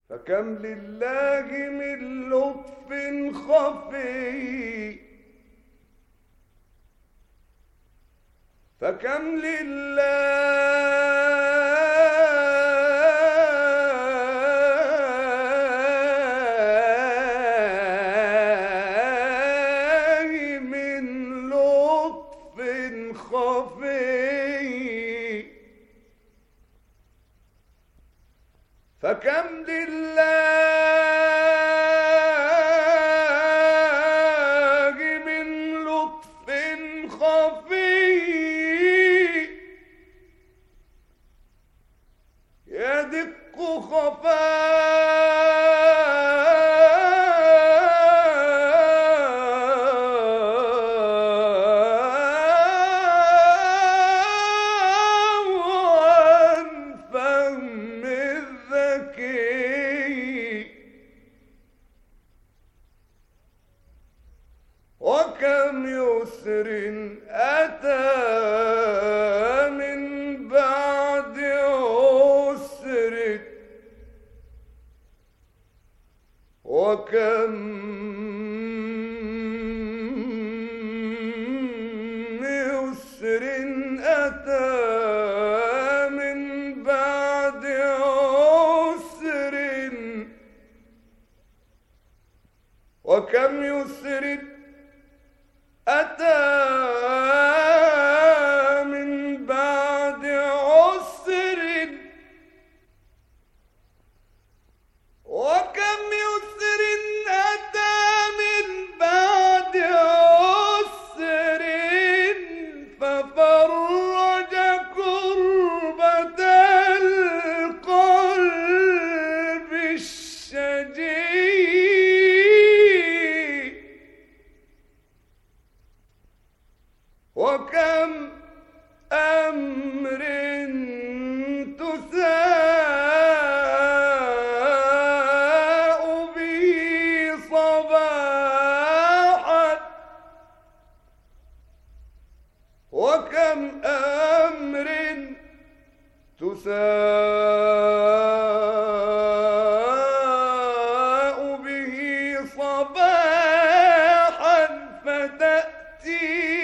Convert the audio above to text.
فكم لله من لطف خفي، فكم لله من لطف خفي، فكم لله من لطف خفي يدق خفاء عن فم الذكي، وكم يسر أتى من بعد عسر، وكم يسر أتى من بعد عسر، وكم يسر أتى من بعد عسر، وكم يسر أتى من بعد عسر، ففرج كربة القلب الشجي، وكم أمر تساء به صباحا، وكم أمر تساء به صباحا فتأتي